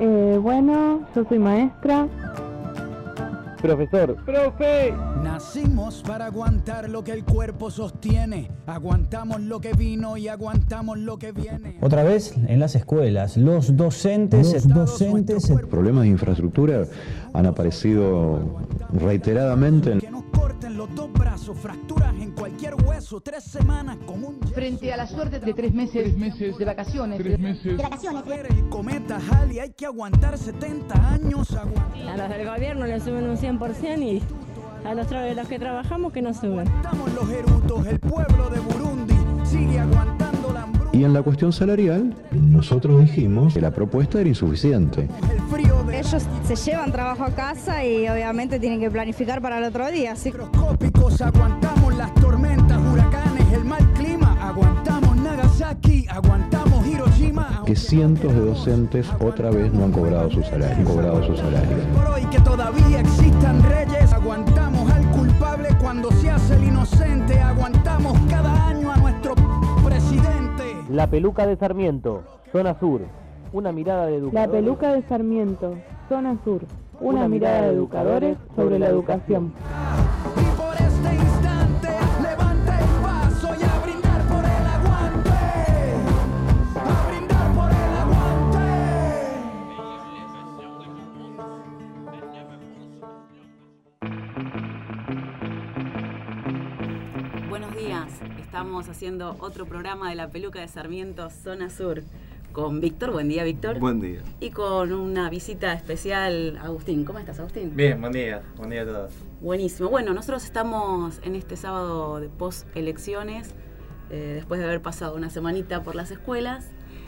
Bueno, yo soy maestra. Profesor. ¡Profe! Nacimos para aguantar lo que el cuerpo sostiene. Aguantamos lo que vino y aguantamos lo que viene. Otra vez en las escuelas, los docentes. Problemas de infraestructura han aparecido reiteradamente. Que nos corten los dos brazos, fracturas en cualquier hueso, 3 semanas con un yeso. Frente a la suerte de 3 meses de vacaciones. De vacaciones. Ver el cometa Halley, hay que aguantar 70 años. A los del gobierno le suben un 100% y a los que trabajamos que no suben. Aguantamos los erutos, el pueblo de Burundi sigue aguantando la hambruna. Y en la cuestión salarial, nosotros dijimos que la propuesta era insuficiente. Ellos se llevan trabajo a casa y obviamente tienen que planificar para el otro día. ¿Sí? Microscópicos, aguantamos las tormentas, huracanes, el mal clima, aguantamos Nagasaki, aguantamos Hiroshima. Que cientos de docentes otra vez no han cobrado su salario. Por hoy que todavía existan reyes, aguantamos al culpable cuando se hace el inocente, aguantamos cada año a nuestro presidente. La peluca de Sarmiento, zona sur. Una mirada de educadores. La peluca de Sarmiento, zona sur. Una mirada de educadores sobre la educación. Y por este instante, levanta el paso y a brindar por el aguante. A brindar por el aguante. Buenos días, estamos haciendo otro programa de La peluca de Sarmiento, zona sur. Con Víctor, buen día Víctor. Buen día. Y con una visita especial, Agustín. ¿Cómo estás, Agustín? Bien, buen día a todos. Buenísimo. Bueno, nosotros estamos en este sábado de post-elecciones, después de haber pasado una semanita por las escuelas.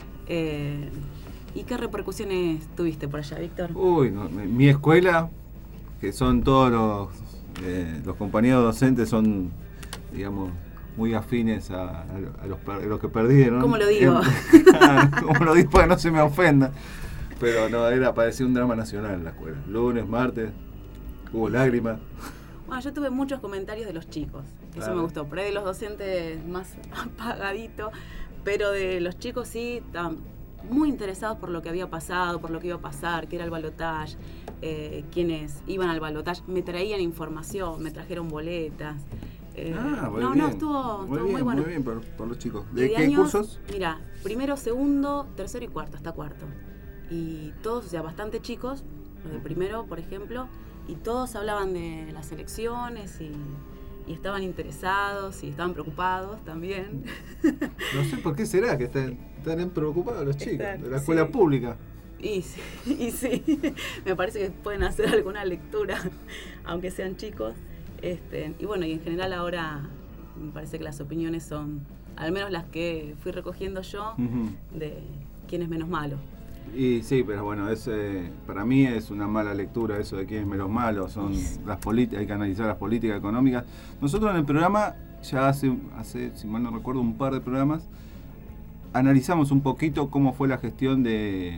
¿Y qué repercusiones tuviste por allá, Víctor? Uy, no, mi escuela, que son todos los compañeros docentes, son, digamos, muy afines a los que perdieron. ¿Cómo lo digo? Como lo digo para que no se me ofenda. Pero no, parecía un drama nacional en la escuela. Lunes, martes, hubo lágrimas. Bueno, yo tuve muchos comentarios de los chicos. Eso me gustó. Por ahí de los docentes más apagadito, pero de los chicos sí, estaban muy interesados por lo que había pasado, por lo que iba a pasar, qué era el balotaje, quienes iban al balotaje. Me traían información, me trajeron boletas. Estuvo muy bueno. Muy bien por los chicos. ¿De qué años, cursos? Mira, primero, segundo, tercero y cuarto, hasta cuarto. Y todos, o sea, bastante chicos, los de primero, por ejemplo, y todos hablaban de las elecciones y estaban interesados y estaban preocupados también. No sé por qué será que están preocupados los chicos de la escuela pública. Y sí, me parece que pueden hacer alguna lectura, aunque sean chicos. Y bueno, y en general ahora me parece que las opiniones son, al menos las que fui recogiendo yo, de quién es menos malo. Y sí, pero bueno, para mí es una mala lectura eso de quién es menos malo, son las políticas, hay que analizar las políticas económicas. Nosotros en el programa, ya hace, si mal no recuerdo, un par de programas, analizamos un poquito cómo fue la gestión de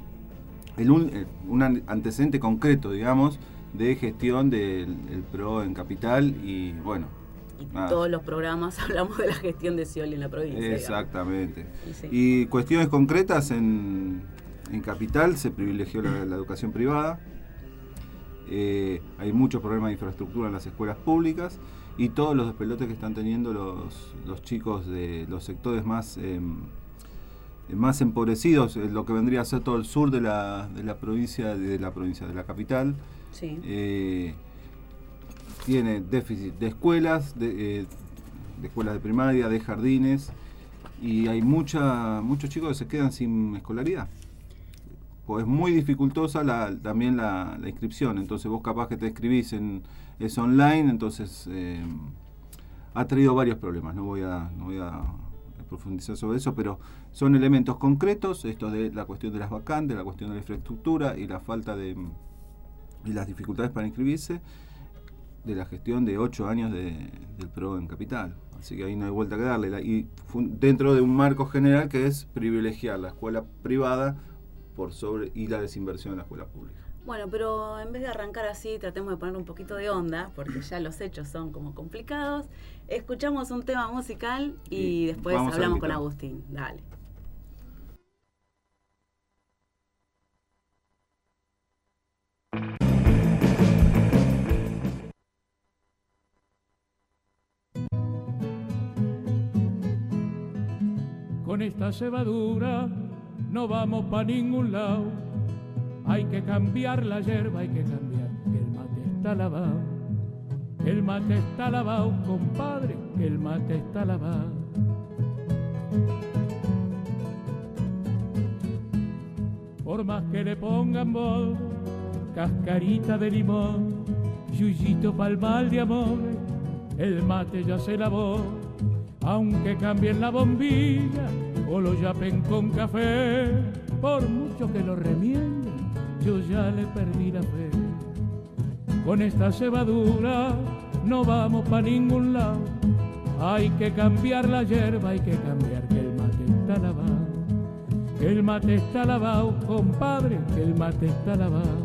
un antecedente concreto, digamos, de gestión del PRO en Capital y bueno. Y todos los programas hablamos de la gestión de Scioli en la provincia. Exactamente. Y cuestiones concretas en Capital se privilegió la educación privada. Hay muchos problemas de infraestructura en las escuelas públicas y todos los despelotes que están teniendo los chicos de los sectores más empobrecidos, lo que vendría a ser todo el sur de la provincia, de la capital. Sí. Tiene déficit de escuelas, de escuelas de primaria, de jardines, y hay muchos chicos que se quedan sin escolaridad. Pues es muy dificultosa también la inscripción, entonces vos capaz que te inscribís es online, entonces ha traído varios problemas, no voy a profundizar sobre eso, pero son elementos concretos, esto de la cuestión de las vacantes, la cuestión de la infraestructura y la falta y las dificultades para inscribirse de la gestión de 8 años del PRO en Capital. Así que ahí no hay vuelta que darle. Y dentro de un marco general que es privilegiar la escuela privada y la desinversión en la escuela pública. Bueno, pero en vez de arrancar así, tratemos de poner un poquito de onda, porque ya los hechos son como complicados. Escuchamos un tema musical y después hablamos con Agustín. Dale. Con esta cebadura no vamos pa' ningún lado. Hay que cambiar la yerba, hay que cambiar, que el mate está lavado. El mate está lavado, compadre, que el mate está lavado. Por más que le pongan boldo, cascarita de limón, yuyito pa'l mal de amores, el mate ya se lavó. Aunque cambien la bombilla o lo yapen con café, por mucho que lo remienden, yo ya le perdí la fe. Con esta cebadura no vamos pa' ningún lado. Hay que cambiar la yerba, hay que cambiar, que el mate está lavado. Que el mate está lavado, compadre, que el mate está lavado.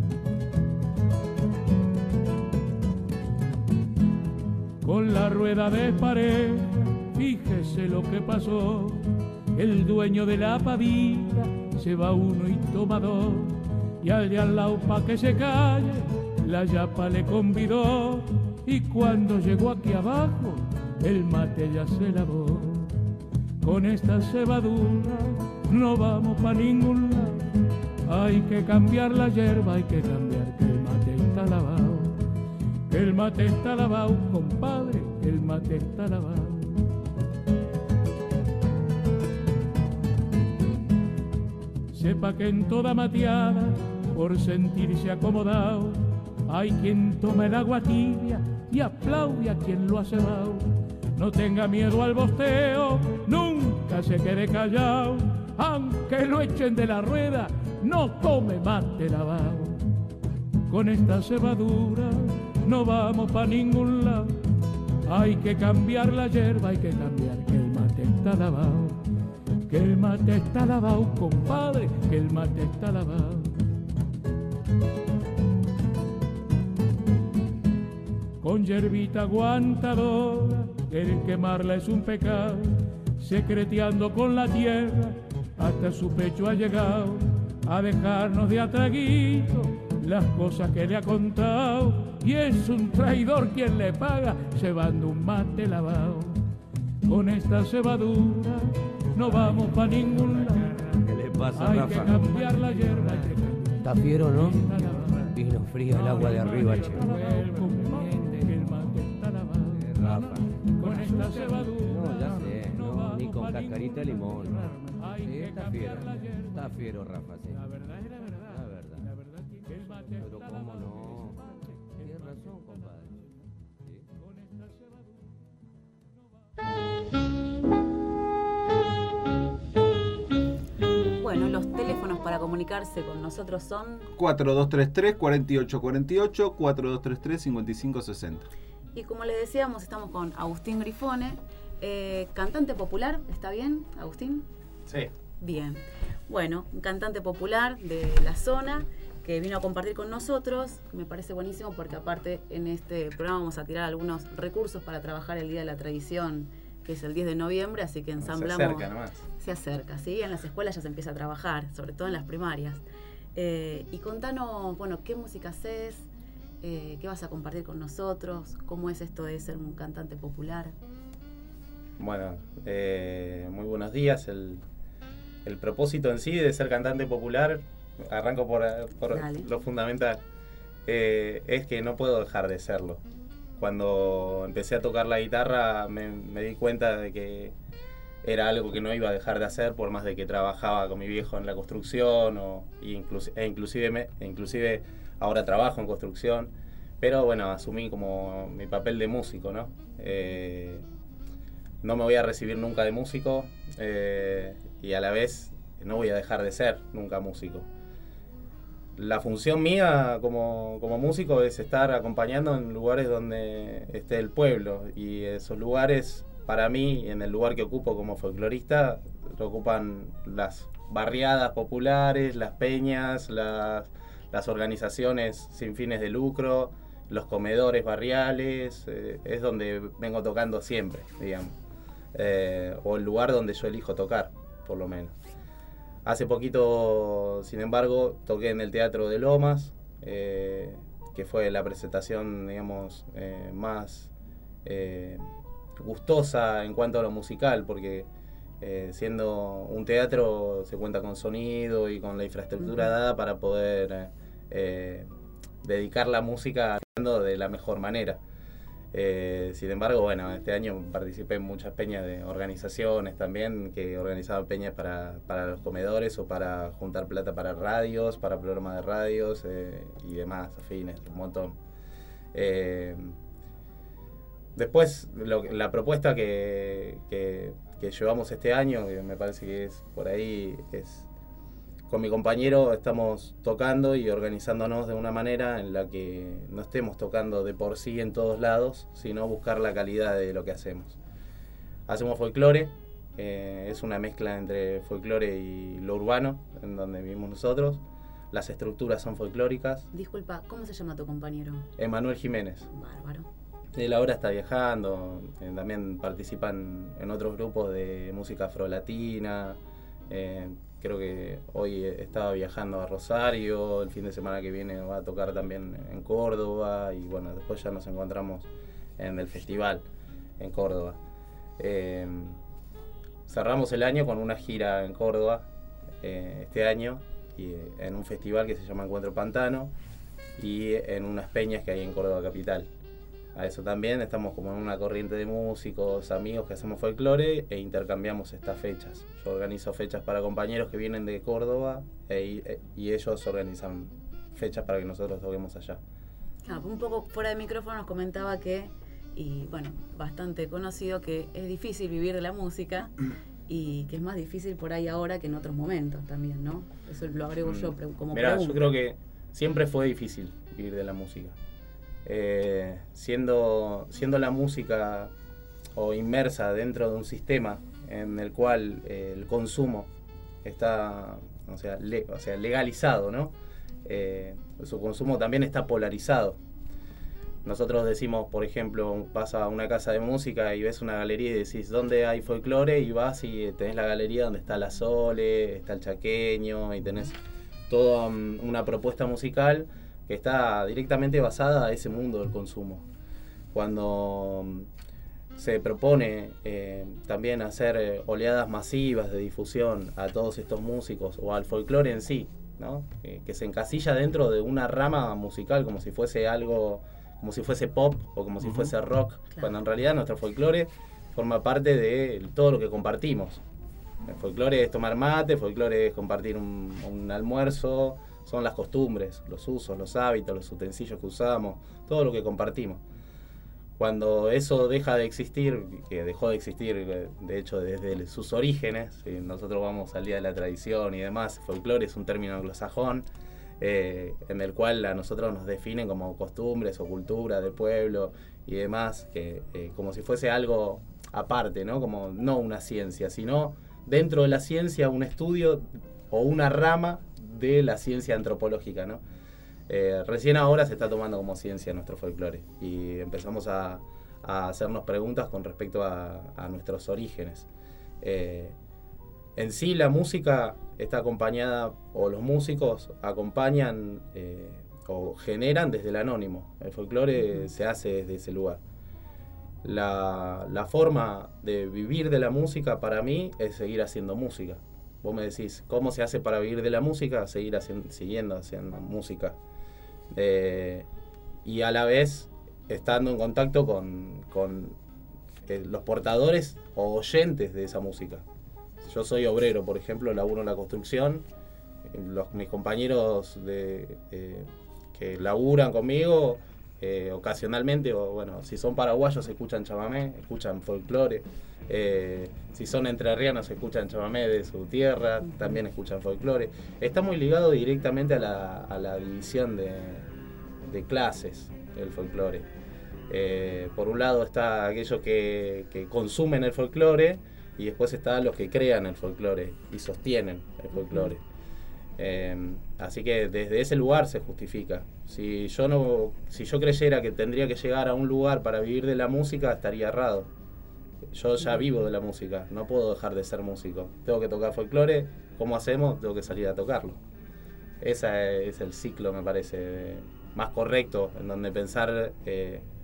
Con la rueda de pared, fíjese lo que pasó. El dueño de la pavita se va uno y toma dos. Y al de al lado pa' que se calle, la yapa le convidó. Y cuando llegó aquí abajo, el mate ya se lavó. Con esta cebadura no vamos pa' ningún lado. Hay que cambiar la yerba, hay que cambiar, que el mate está lavado. Que el mate está lavado, compadre, que el mate está lavado. Sepa que en toda mateada, por sentirse acomodado, hay quien toma el agua tibia y aplaude a quien lo ha cebado. No tenga miedo al bosteo, nunca se quede callado. Aunque lo echen de la rueda, no tome mate lavado. Con esta cebadura no vamos pa' ningún lado. Hay que cambiar la yerba, hay que cambiar, que el mate está lavado. Que el mate está lavado, compadre, que el mate está lavado. Con yerbita aguantadora, el quemarla es un pecado. Secreteando con la tierra, hasta su pecho ha llegado a dejarnos de atraguito las cosas que le ha contado. Y es un traidor quien le paga cebando un mate lavado. Con esta cebadura no vamos pa' ningún lado. ¿Qué le pasa, hay Rafa? Que cambiar la yerba, hay que cambiar. Está fiero, ¿no? Vino fría el agua de arriba, che. Rafa. Con esta cebadura No, ya sé, no, ni con cascarita de limón. Sí, está fiero, Rafa, sí. La verdad es la verdad. La verdad. La verdad que el mate Pero está cómo lavado. no. Tienes razón, compadre. ¿Sí? Con esta cebadura Bueno, los teléfonos para comunicarse con nosotros son 4233-4848, 4233-5560. Y como le decíamos, estamos con Agustín Grifone, cantante popular, ¿está bien, Agustín? Sí. Bien. Bueno, un cantante popular de la zona que vino a compartir con nosotros. Me parece buenísimo porque aparte en este programa vamos a tirar algunos recursos para trabajar el Día de la Tradición, que es el 10 de noviembre, así que ensamblamos... Se acerca nomás. Se acerca, ¿sí? En las escuelas ya se empieza a trabajar, sobre todo en las primarias. Y contanos, bueno, ¿qué música haces? ¿Qué vas a compartir con nosotros? ¿Cómo es esto de ser un cantante popular? Bueno, muy buenos días. El propósito en sí de ser cantante popular, arranco por lo fundamental, es que no puedo dejar de serlo. Cuando empecé a tocar la guitarra me di cuenta de que era algo que no iba a dejar de hacer, por más de que trabajaba con mi viejo en la construcción inclusive ahora trabajo en construcción, pero bueno, asumí como mi papel de músico, ¿no? No me voy a recibir nunca de músico y a la vez no voy a dejar de ser nunca músico. La función mía como músico es estar acompañando en lugares donde esté el pueblo, y esos lugares, para mí, en el lugar que ocupo como folclorista, lo ocupan las barriadas populares, las peñas, las organizaciones sin fines de lucro, los comedores barriales, es donde vengo tocando siempre, digamos, o el lugar donde yo elijo tocar, por lo menos. Hace poquito, sin embargo, toqué en el Teatro de Lomas, que fue la presentación, digamos, más gustosa en cuanto a lo musical, porque siendo un teatro se cuenta con sonido y con la infraestructura dada para poder dedicar la música de la mejor manera. Sin embargo, bueno, este año participé en muchas peñas de organizaciones también, que organizaban peñas para los comedores o para juntar plata para radios, para programas de radios y demás, afines, un montón. Después, la propuesta que llevamos este año, que me parece que es por ahí, es con mi compañero estamos tocando y organizándonos de una manera en la que no estemos tocando de por sí en todos lados, sino buscar la calidad de lo que hacemos. Hacemos folclore, es una mezcla entre folclore y lo urbano, en donde vivimos nosotros. Las estructuras son folclóricas. Disculpa, ¿cómo se llama tu compañero? Emanuel Jiménez. Bárbaro. Él ahora está viajando, también participan en otros grupos de música afrolatina. Creo que hoy estaba viajando a Rosario, el fin de semana que viene va a tocar también en Córdoba y bueno, después ya nos encontramos en el festival en Córdoba. Cerramos el año con una gira en Córdoba este año y en un festival que se llama Encuentro Pantano y en unas peñas que hay en Córdoba capital. A eso también estamos como en una corriente de músicos, amigos que hacemos folclore e intercambiamos estas fechas. Yo organizo fechas para compañeros que vienen de Córdoba y ellos organizan fechas para que nosotros toquemos allá. Claro, un poco fuera de micrófono nos comentaba que, y bueno, bastante conocido, que es difícil vivir de la música y que es más difícil por ahí ahora que en otros momentos también, ¿no? Eso lo agrego yo como Mirá, pregunta. yo creo que siempre fue difícil vivir de la música. Siendo la música o inmersa dentro de un sistema en el cual el consumo está legalizado, ¿no? Su consumo también está polarizado. Nosotros decimos, por ejemplo, vas a una casa de música y ves una galería y decís ¿dónde hay folclore? Y vas y tenés la galería donde está la Sole, está el chaqueño y tenés toda una propuesta musical que está directamente basada a ese mundo del consumo. Cuando se propone también hacer oleadas masivas de difusión a todos estos músicos o al folclore en sí, ¿no? Que se encasilla dentro de una rama musical como si fuese algo, como si fuese pop o como si fuese rock, claro. Cuando en realidad nuestro folclore forma parte de todo lo que compartimos. El folclore es tomar mate, el folclore es compartir un almuerzo, son las costumbres, los usos, los hábitos, los utensilios que usamos, todo lo que compartimos. Cuando eso deja de existir, que dejó de existir de hecho desde sus orígenes, si nosotros vamos al Día de la Tradición y demás, folclore es un término anglosajón en el cual a nosotros nos definen como costumbres o cultura del pueblo y demás, que como si fuese algo aparte, ¿no? Como no una ciencia, sino dentro de la ciencia un estudio o una rama de la ciencia antropológica, ¿no? Recién ahora se está tomando como ciencia nuestro folclore y empezamos a hacernos preguntas con respecto a nuestros orígenes. En sí la música está acompañada, o los músicos acompañan o generan desde el anónimo. El folclore se hace desde ese lugar. La forma de vivir de la música para mí es seguir haciendo música. Vos me decís, ¿cómo se hace para vivir de la música? Siguiendo haciendo música. Y a la vez estando en contacto con los portadores o oyentes de esa música. Yo soy obrero, por ejemplo, laburo en la construcción. Mis compañeros que laburan conmigo ocasionalmente, o bueno, si son paraguayos escuchan chamamé, escuchan folclore. Si son entrerrianos escuchan chamamé de su tierra, también escuchan folclore. Está muy ligado directamente a la división de clases del folclore. Por un lado está aquellos que consumen el folclore y después están los que crean el folclore y sostienen el folclore. Así que desde ese lugar se justifica. Si yo creyera que tendría que llegar a un lugar para vivir de la música, estaría errado. Yo ya vivo de la música, no puedo dejar de ser músico. Tengo que tocar folclore, ¿cómo hacemos? Tengo que salir a tocarlo. Ese es el ciclo, me parece, más correcto, en donde pensar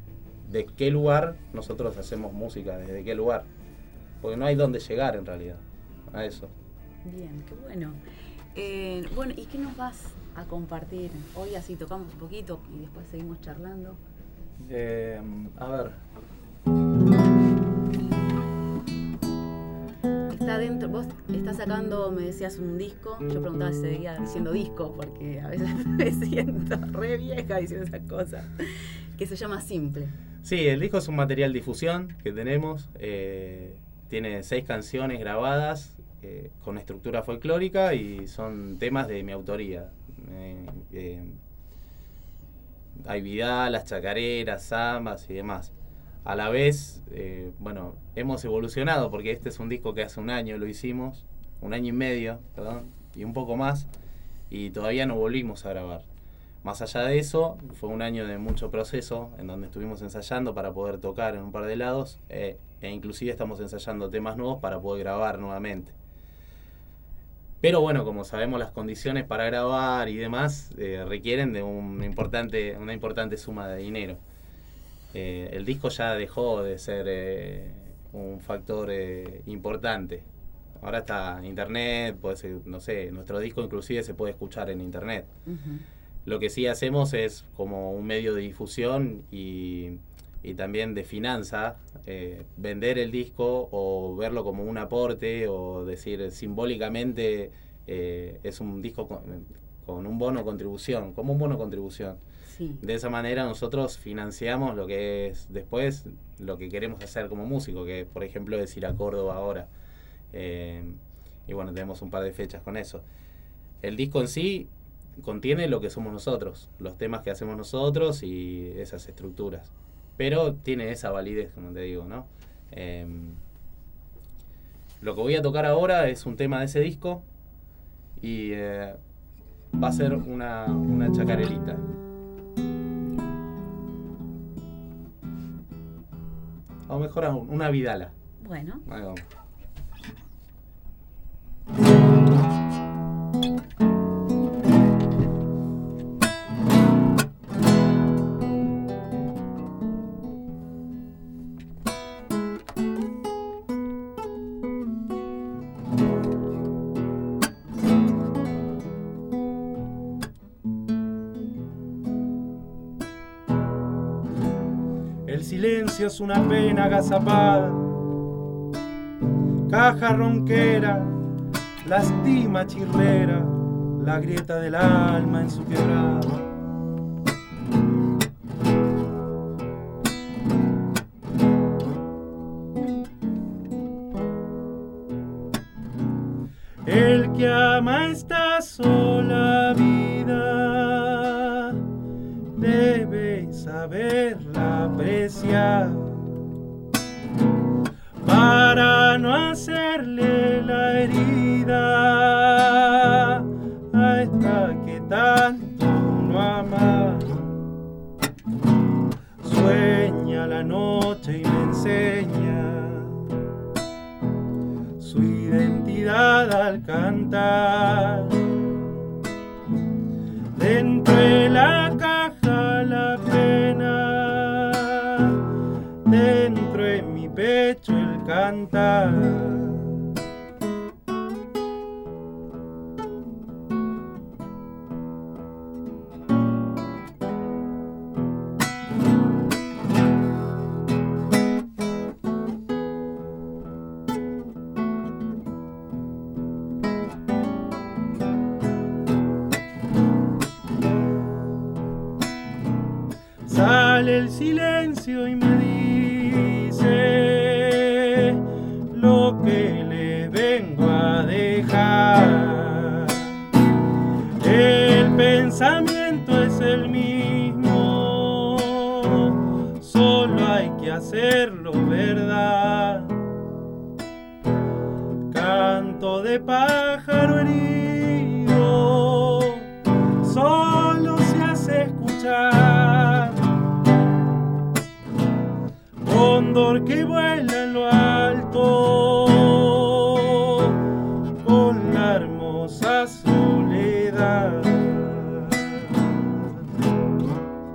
de qué lugar nosotros hacemos música, desde qué lugar. Porque no hay dónde llegar en realidad. a eso. Bien, qué bueno. Bueno, ¿y qué nos vas a compartir? Hoy así tocamos un poquito y después seguimos charlando. A ver. Está dentro, vos estás sacando, me decías, un disco. Yo preguntaba si seguía diciendo disco, porque a veces me siento re vieja diciendo esas cosas. Que se llama Simple. Sí, el disco es un material difusión que tenemos. Tiene 6 canciones grabadas con estructura folclórica y son temas de mi autoría. Hay Vidal, las chacareras, zambas y demás. A la vez, bueno, hemos evolucionado porque este es un disco que hace un año lo hicimos, 1 año y medio, perdón, y un poco más, y todavía no volvimos a grabar. Más allá de eso, fue un año de mucho proceso en donde estuvimos ensayando para poder tocar en un par de lados, e inclusive estamos ensayando temas nuevos para poder grabar nuevamente. Pero bueno, como sabemos, las condiciones para grabar y demás requieren de una importante suma de dinero. El disco ya dejó de ser un factor importante. Ahora está internet, puede ser, no sé, nuestro disco inclusive se puede escuchar en internet. Uh-huh. Lo que sí hacemos es como un medio de difusión y también de finanza, vender el disco o verlo como un aporte o decir simbólicamente es un disco con un bono contribución, como un bono contribución. Sí. De esa manera nosotros financiamos lo que es después lo que queremos hacer como músico, que por ejemplo es ir a Córdoba ahora. Y bueno, tenemos un par de fechas con eso. El disco en sí contiene lo que somos nosotros, los temas que hacemos nosotros y esas estructuras. Pero tiene esa validez, como te digo, ¿no? Lo que voy a tocar ahora es un tema de ese disco y va a ser una chacarerita. O mejor aún, una vidala. Bueno. Ahí vamos. El silencio es una pena agazapada, caja ronquera, lastima chirlera, la grieta del alma en su quebrada. El que ama esta sola vida debe saberla apreciar para no hacerle la herida a esta que tanto no ama. Sueña la noche y me enseña su identidad al cantar. Dentro de la caja la pena, dentro de mi pecho el cantar. Sale el silencio y me dice lo que le vengo a dejar. El pensamiento es el mismo, solo hay que hacerlo verdad. Canto de pájaro herido, solo se hace escuchar. Cóndor que vuela en lo alto con la hermosa soledad.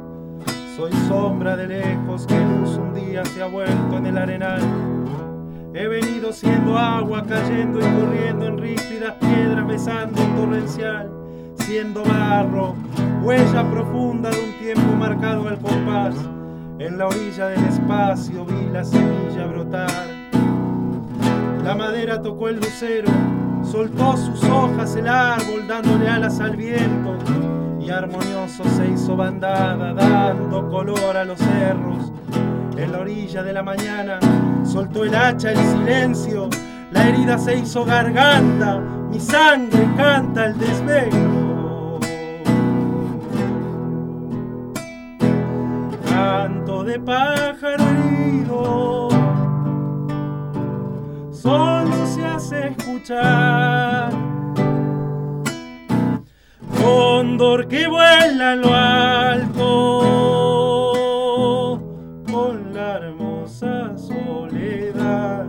Soy sombra de lejos que luz un día se ha vuelto en el arenal. He venido siendo agua, cayendo y corriendo en ríspidas piedras, besando un torrencial, siendo barro, huella profunda de un tiempo marcado al compás. En la orilla del espacio vi la semilla brotar. La madera tocó el lucero, soltó sus hojas el árbol, dándole alas al viento, y armonioso se hizo bandada, dando color a los cerros. En la orilla de la mañana soltó el hacha el silencio, la herida se hizo garganta, mi sangre canta el desvelo. Canto de pájaro herido, solo se hace escuchar. Cóndor que vuela en lo alto, con la hermosa soledad.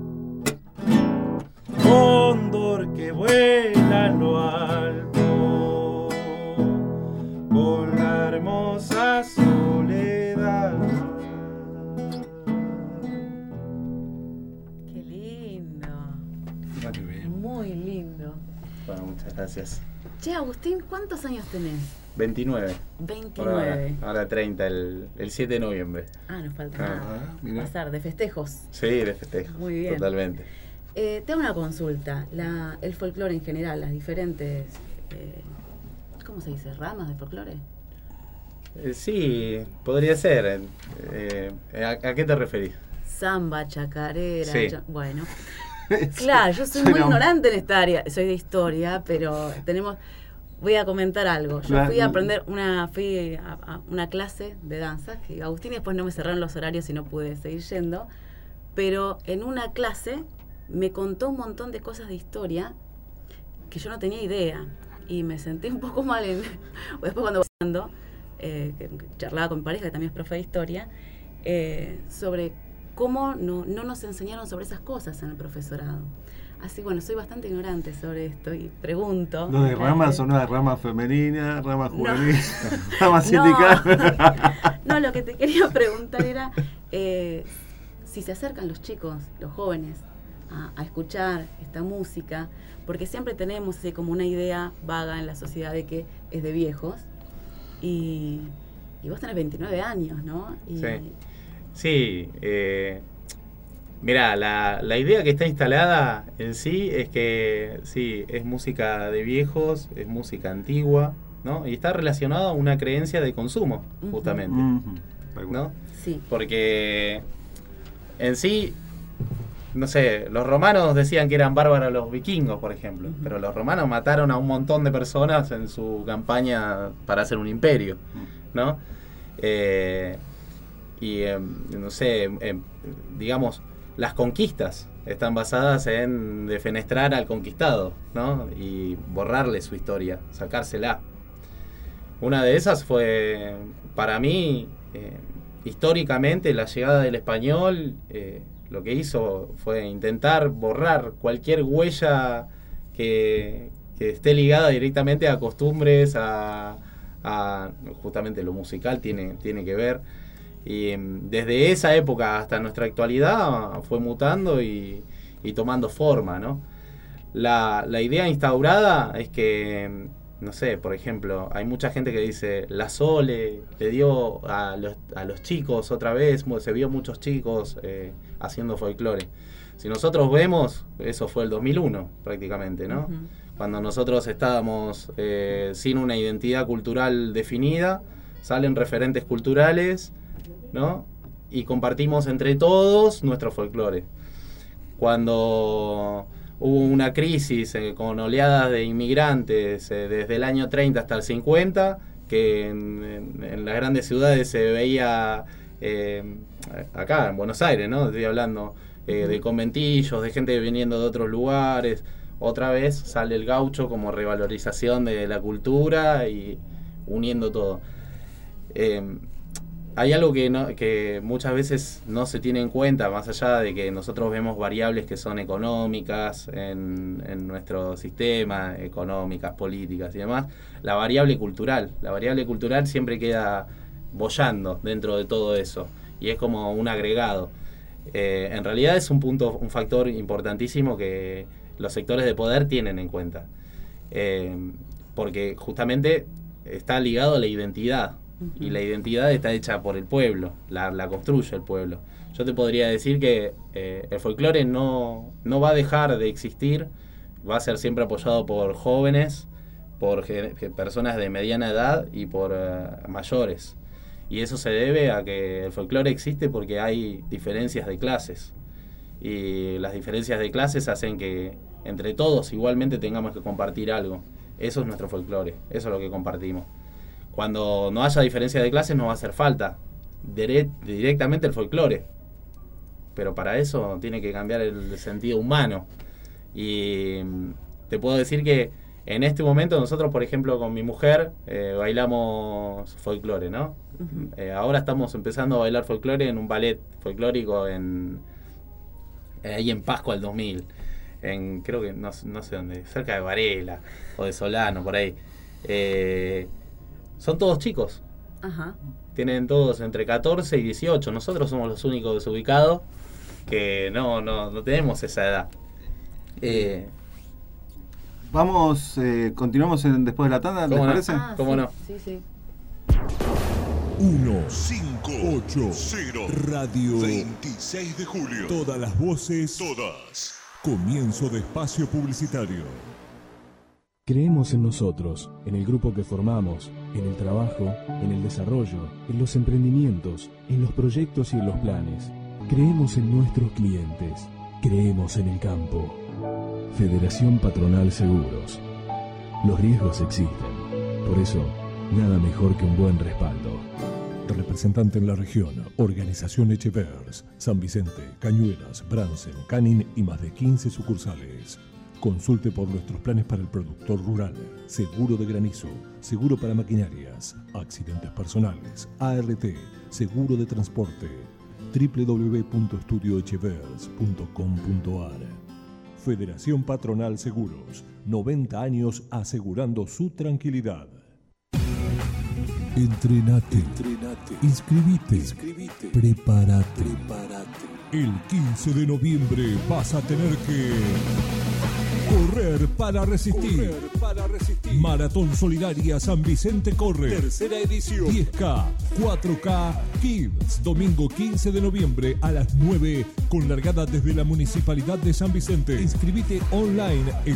Cóndor que vuela en lo alto, con la hermosa soledad. Qué lindo. Muy lindo. Bueno, muchas gracias. Che, Agustín, ¿cuántos años tenés? 29. 29. Ahora 30, el 7 de noviembre. Nos falta pasar de festejos. Sí, de festejos. Muy bien. Totalmente. Tengo una consulta. El folclore en general, las diferentes, ¿cómo se dice? ¿Ramas de folclore? Sí, podría ser. ¿A qué te referís? Samba, chacarera. Sí. Bueno. Claro, yo soy muy ignorante en esta área. Soy de historia, pero voy a comentar algo. Yo fui a aprender a una clase de danza, que Agustín, y después no me cerraron los horarios y no pude seguir yendo, pero en una clase me contó un montón de cosas de historia que yo no tenía idea, y me sentí un poco mal después cuando que charlaba con mi pareja, que también es profe de historia, sobre cómo no nos enseñaron sobre esas cosas en el profesorado. Así, bueno, soy bastante ignorante sobre esto y pregunto. ¿Lo de ramas son una rama femenina, rama juvenil, rama sindical? No, lo que te quería preguntar era si se acercan los chicos, los jóvenes, a escuchar esta música, porque siempre tenemos así como una idea vaga en la sociedad de que es de viejos, y vos tenés 29 años, ¿no? Sí, mirá, la idea que está instalada en sí es que sí, es música de viejos, es música antigua, ¿no? Y está relacionada a una creencia de consumo, justamente, ¿no? Sí. Porque en sí, no sé, los romanos decían que eran bárbaros los vikingos, por ejemplo, pero los romanos mataron a un montón de personas en su campaña para hacer un imperio, ¿no? No sé, digamos, las conquistas están basadas en defenestrar al conquistado, ¿no? Y borrarle su historia, sacársela. Una de esas fue, para mí, históricamente, la llegada del español. Lo que hizo fue intentar borrar cualquier huella que esté ligada directamente a costumbres, a justamente lo musical tiene que ver. Y desde esa época hasta nuestra actualidad fue mutando y tomando forma, ¿no? La idea instaurada es que, no sé, por ejemplo, hay mucha gente que dice la Sole le dio a los chicos otra vez, se vio muchos chicos haciendo folclore. Si nosotros vemos, eso fue el 2001 prácticamente, ¿no? Cuando nosotros estábamos sin una identidad cultural definida, salen referentes culturales, ¿no? Y compartimos entre todos nuestro folclore. Cuando hubo una crisis con oleadas de inmigrantes desde el año 30 hasta el 50, que en las grandes ciudades se veía, acá en Buenos Aires, ¿no? Estoy hablando de conventillos, de gente viniendo de otros lugares. Otra vez sale el gaucho como revalorización de la cultura y uniendo todo. Hay algo que muchas veces no se tiene en cuenta, más allá de que nosotros vemos variables que son económicas en nuestro sistema, económicas, políticas y demás. La variable cultural siempre queda boyando dentro de todo eso y es como un agregado. En realidad es un factor importantísimo que los sectores de poder tienen en cuenta. Porque justamente está ligado a la identidad. Y la identidad está hecha por el pueblo, la construye el pueblo. Yo te podría decir que el folclore no va a dejar de existir, va a ser siempre apoyado por jóvenes, por personas de mediana edad y por mayores. Y eso se debe a que el folclore existe porque hay diferencias de clases. Y las diferencias de clases hacen que entre todos igualmente tengamos que compartir algo. Eso es nuestro folclore, eso es lo que compartimos. Cuando no haya diferencia de clases no va a hacer falta directamente el folclore. Pero para eso tiene que cambiar el sentido humano. Y te puedo decir que en este momento nosotros, por ejemplo, con mi mujer bailamos folclore, ¿no? Uh-huh. Ahora estamos empezando a bailar folclore en un ballet folclórico ahí en Pascua del 2000. Creo que no sé dónde, cerca de Varela o de Solano, por ahí. Son todos chicos. Ajá. Tienen todos entre 14 y 18. Nosotros somos los únicos desubicados que no tenemos esa edad. Continuamos después de la tanda, ¿les parece? ¿Cómo no? Sí. 1580 Radio 26 de julio. Todas las voces. Todas. Comienzo de espacio publicitario. Creemos en nosotros, en el grupo que formamos, en el trabajo, en el desarrollo, en los emprendimientos, en los proyectos y en los planes. Creemos en nuestros clientes. Creemos en el campo. Federación Patronal Seguros. Los riesgos existen. Por eso, nada mejor que un buen respaldo. Representante en la región, Organización Echevers, San Vicente, Cañuelas, Bransen, Canin y más de 15 sucursales. Consulte por nuestros planes para el productor rural, seguro de granizo, seguro para maquinarias, accidentes personales, ART, seguro de transporte, www.estudioechevers.com.ar. Federación Patronal Seguros, 90 años asegurando su tranquilidad. Entrenate. Inscribite. Prepárate. El 15 de noviembre vas a tener que correr para resistir. Maratón Solidaria San Vicente Corre. Tercera edición. 10K, 4K, Kids. Domingo 15 de noviembre a las 9 con largada desde la Municipalidad de San Vicente. Inscribite online en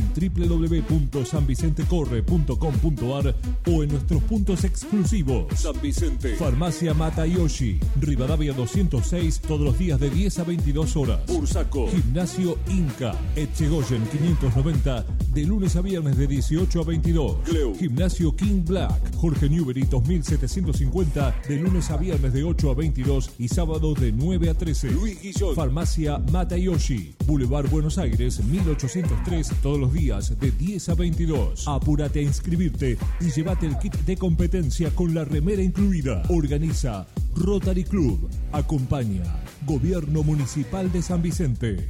www.sanvicentecorre.com.ar o en nuestros puntos exclusivos. San Vicente. Farmacia Matayoshi. Rivadavia 206 todos los días de 10 a 22 horas. Bursaco. Gimnasio Inca. Etchegoyen 590 de lunes a viernes de 18 a 22. Gleu. Gimnasio King Black. Jorge Newbery 2750 de lunes a viernes de 8 a 22 y sábados de 9 a 13. Luis Guillón. Farmacia Matayoshi. Boulevard Buenos Aires 1803 todos los días de 10 a 22. Apúrate a inscribirte y llévate el kit de competencia con la remera incluida. Organiza Rotary Club. Acompaña Gobierno Municipal de San Vicente.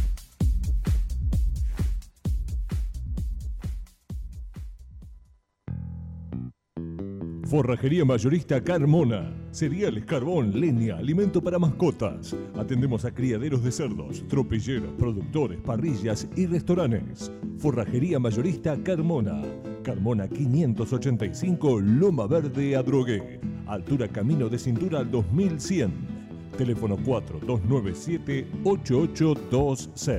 Forrajería Mayorista Carmona. Cereales, carbón, leña, alimento para mascotas. Atendemos a criaderos de cerdos, tropilleros, productores, parrillas y restaurantes. Forrajería Mayorista Carmona. Carmona 585, Loma Verde, Adrogué. Altura Camino de Cintura al 2100. Teléfono 4297-8826.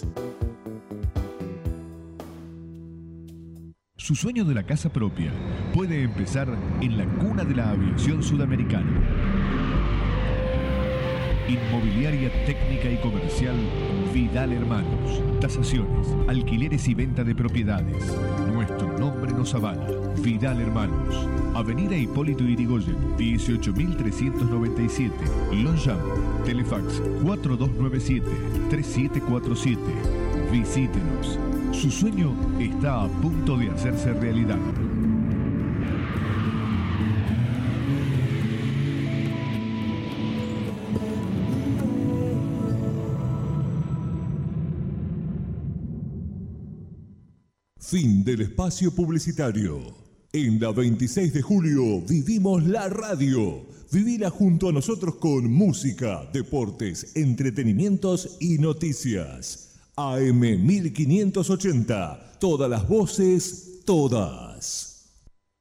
Su sueño de la casa propia puede empezar en la cuna de la aviación sudamericana. Inmobiliaria técnica y comercial Vidal Hermanos. Tasaciones, alquileres y venta de propiedades. Nuestro nombre nos avala. Vidal Hermanos. Avenida Hipólito Yrigoyen, 18.397. Longchamp. Telefax 4297-3747. Visítenos. Su sueño está a punto de hacerse realidad. Fin del espacio publicitario. En la 26 de julio vivimos la radio. Vivila junto a nosotros con música, deportes, entretenimientos y noticias. AM 1580. Todas las voces, todas.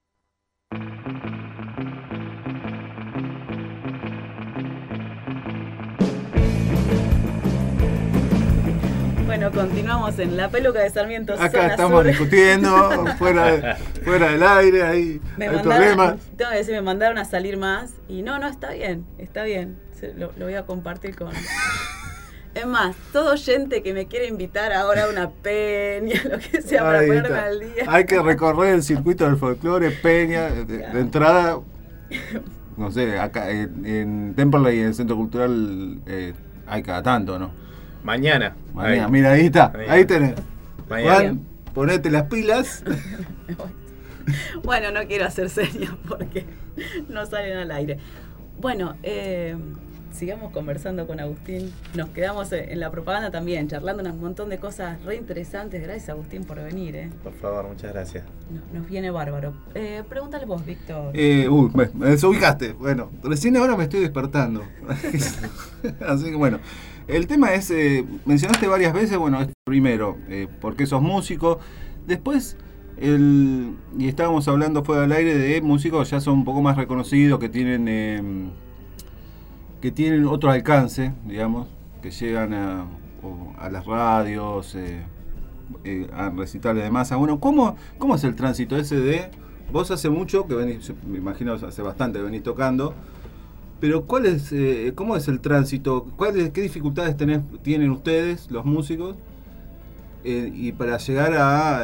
Bueno, continuamos en La Peluca de Sarmiento. Acá zona estamos sur. discutiendo, fuera del aire, ahí hay problemas. Tengo que decir, me mandaron a salir más y no, está bien, lo voy a compartir con... Es más, todo oyente que me quiere invitar ahora a una peña, lo que sea, para ponerme al día. Hay que recorrer el circuito del folclore, peña, de entrada, no sé, acá en Temperley, en el Centro Cultural, hay cada tanto, ¿no? Mañana. Mira, ahí está, ahí tenés. Mañana. Juan, ponete las pilas. Bueno, no quiero hacer señas porque no salen al aire. Bueno, sigamos conversando con Agustín. Nos quedamos en la propaganda también, charlando un montón de cosas re interesantes. Gracias, Agustín, por venir. Por favor, muchas gracias. Nos viene bárbaro. Pregúntale vos, Víctor. Me desubicaste. Bueno, recién ahora me estoy despertando. Así que bueno, el tema es, mencionaste varias veces, bueno, primero, por qué sos músico. Después, y estábamos hablando fuera del aire de músicos ya son un poco más reconocidos, que tienen otro alcance, digamos, que llegan a las radios, a recitales de masa. Bueno, ¿cómo es el tránsito ese de... Vos hace mucho que venís, me imagino hace bastante que venís tocando, pero ¿cómo es el tránsito? ¿Qué dificultades tienen ustedes, los músicos, y para llegar a...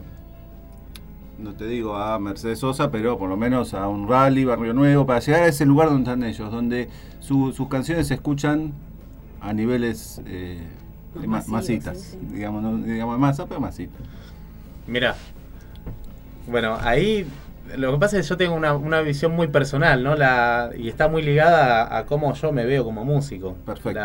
no te digo a Mercedes Sosa, pero por lo menos a un rally, Barrio Nuevo, para llegar a ese lugar donde están ellos, donde sus canciones se escuchan a niveles masitas, sí. digamos, no digamos de masa, pero masitas. Mira, bueno, ahí lo que pasa es que yo tengo una visión muy personal, ¿no? Y está muy ligada a cómo yo me veo como músico. Perfecto.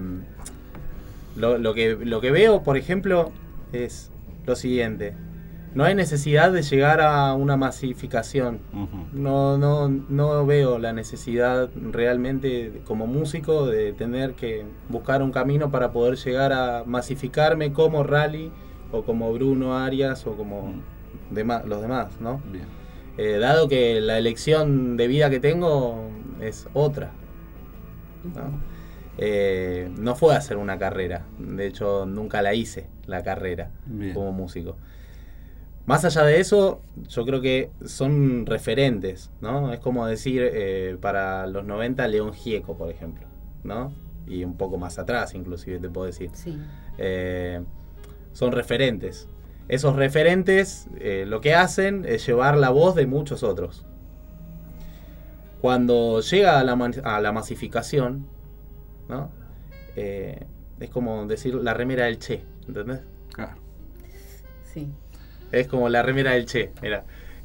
Lo que veo, por ejemplo, es lo siguiente. No hay necesidad de llegar a una masificación. No veo la necesidad realmente como músico de tener que buscar un camino para poder llegar a masificarme como Rally o como Bruno Arias o como los demás, ¿no? Bien. Dado que la elección de vida que tengo es otra, ¿no? No fue hacer una carrera. De hecho, nunca la hice, la carrera. Bien. Como músico. Más allá de eso, yo creo que son referentes, ¿no? Es como decir, para los 90, León Gieco, por ejemplo, ¿no? Y un poco más atrás, inclusive, te puedo decir. Sí. Son referentes. Esos referentes lo que hacen es llevar la voz de muchos otros. Cuando llega a la masificación, ¿no? Es como decir la remera del Che, ¿entendés? Claro. Sí. Es como la remera del Che, mira.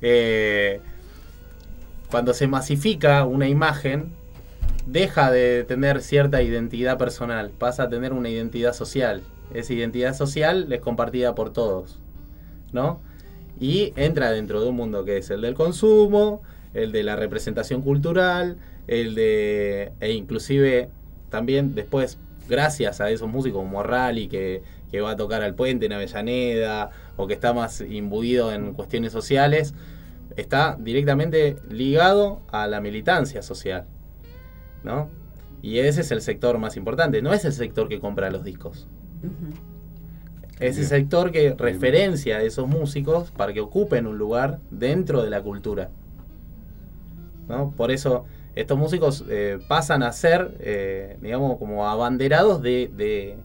Cuando se masifica una imagen, deja de tener cierta identidad personal, pasa a tener una identidad social. Esa identidad social es compartida por todos, ¿no? Y entra dentro de un mundo que es el del consumo, el de la representación cultural, e inclusive también después, gracias a esos músicos como Rally, que va a tocar al Puente en Avellaneda, o que está más imbuido en cuestiones sociales, está directamente ligado a la militancia social, ¿no? Y ese es el sector más importante, no es el sector que compra los discos. Es el sector que referencia a esos músicos para que ocupen un lugar dentro de la cultura, ¿no? Por eso estos músicos pasan a ser, digamos, como abanderados de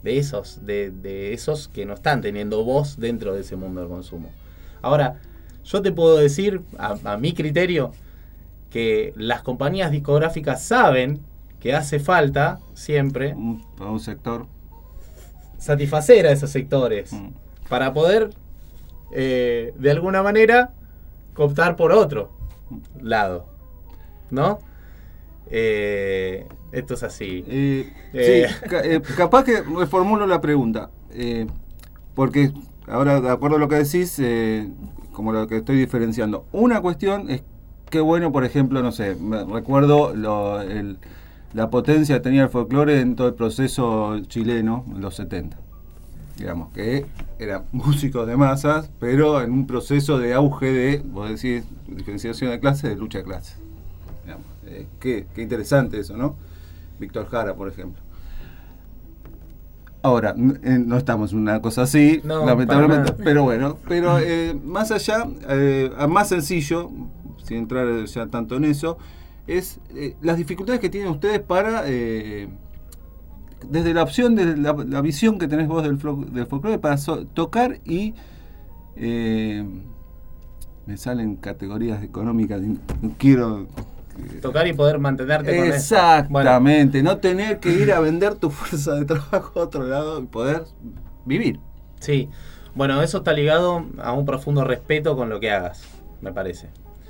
esos que no están teniendo voz dentro de ese mundo del consumo. Ahora, yo te puedo decir, a mi criterio, que las compañías discográficas saben que hace falta siempre para un sector satisfacer a esos sectores para poder de alguna manera cooptar por otro lado, ¿no? Esto es así. Sí, capaz que reformulo la pregunta, porque ahora, de acuerdo a lo que decís, como lo que estoy diferenciando. Una cuestión es que bueno, por ejemplo, no sé, me recuerdo la potencia que tenía el folclore en todo el proceso chileno en los 70. Digamos, que eran músicos de masas, pero en un proceso de auge de, vos decís, diferenciación de clases, de lucha de clases. Digamos, qué interesante eso, ¿no? Víctor Jara, por ejemplo. Ahora, no estamos en una cosa así, no, lamentablemente, pero bueno, más allá, más sencillo, sin entrar ya tanto en eso, es las dificultades que tienen ustedes para, desde la opción, de la visión que tenés vos del folclore, para tocar y, me salen categorías económicas, no quiero... Tocar y poder mantenerte con eso. Exactamente, bueno. No tener que ir a vender tu fuerza de trabajo a otro lado y poder vivir. Sí, bueno, eso está ligado a un profundo respeto con lo que hagas, me parece.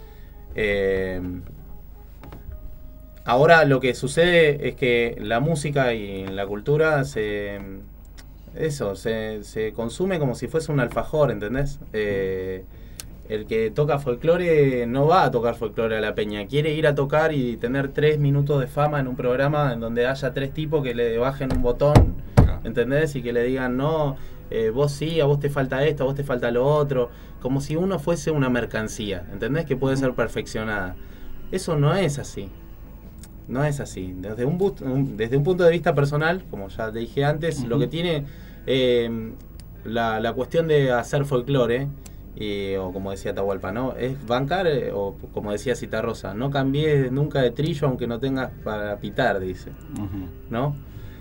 Ahora lo que sucede es que la música y la cultura se consume como si fuese un alfajor, ¿entendés? El que toca folclore no va a tocar folclore a la peña, quiere ir a tocar y tener 3 minutos de fama en un programa en donde haya 3 tipos que le bajen un botón, ¿entendés? Y que le digan, no, vos sí, a vos te falta esto, a vos te falta lo otro, como si uno fuese una mercancía, ¿entendés? Que puede ser perfeccionada. Eso no es así. No es así. Desde un punto de vista personal, como ya te dije antes, lo que tiene la cuestión de hacer folclore, o como decía Atahualpa, ¿no? Es bancar, o como decía Citarrosa, no cambies nunca de trillo aunque no tengas para pitar, dice. ¿No?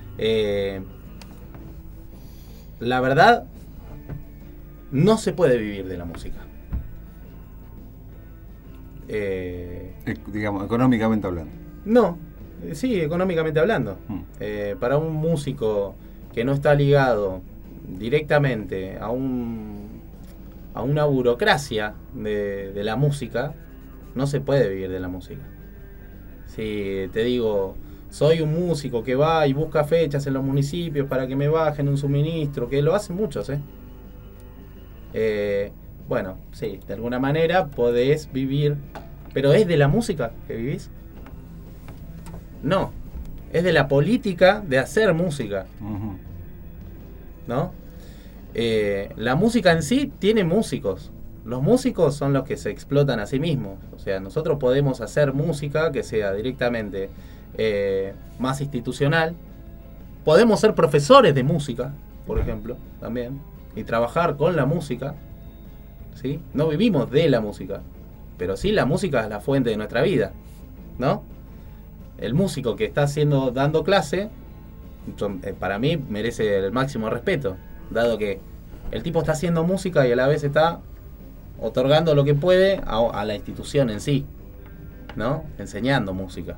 La verdad, no se puede vivir de la música. Digamos, económicamente hablando. No, sí, económicamente hablando. Para un músico que no está ligado directamente a una burocracia de la música, no se puede vivir de la música. Si te digo, soy un músico que va y busca fechas en los municipios para que me bajen un suministro, que lo hacen muchos, bueno, sí, de alguna manera podés vivir, pero ¿es de la música que vivís? No, es de la política de hacer música, ¿no? La música en sí tiene músicos. Los músicos son los que se explotan a sí mismos. O sea, nosotros podemos hacer música que sea directamente más institucional. Podemos ser profesores de música, por ejemplo, también, y trabajar con la música, ¿sí? No vivimos de la música, pero sí la música es la fuente de nuestra vida, ¿no? El músico que está dando clase, para mí merece el máximo respeto, dado que el tipo está haciendo música y a la vez está otorgando lo que puede a la institución en sí, ¿no? Enseñando música.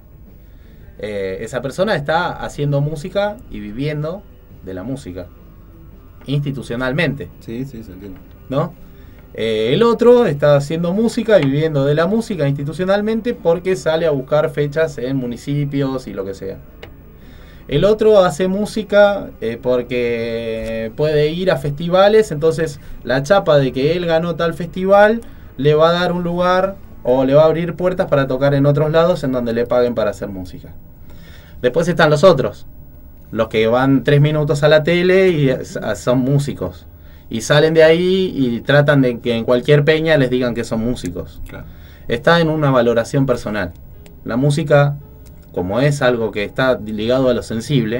Esa persona está haciendo música y viviendo de la música, institucionalmente. Sí, se entiende. ¿No? El otro está haciendo música y viviendo de la música institucionalmente porque sale a buscar fechas en municipios y lo que sea. El otro hace música porque puede ir a festivales, entonces la chapa de que él ganó tal festival le va a dar un lugar o le va a abrir puertas para tocar en otros lados en donde le paguen para hacer música. Después están los otros, los que van 3 minutos a la tele y son músicos. Y salen de ahí y tratan de que en cualquier peña les digan que son músicos. Claro. Está en una valoración personal. La música, como es algo que está ligado a lo sensible,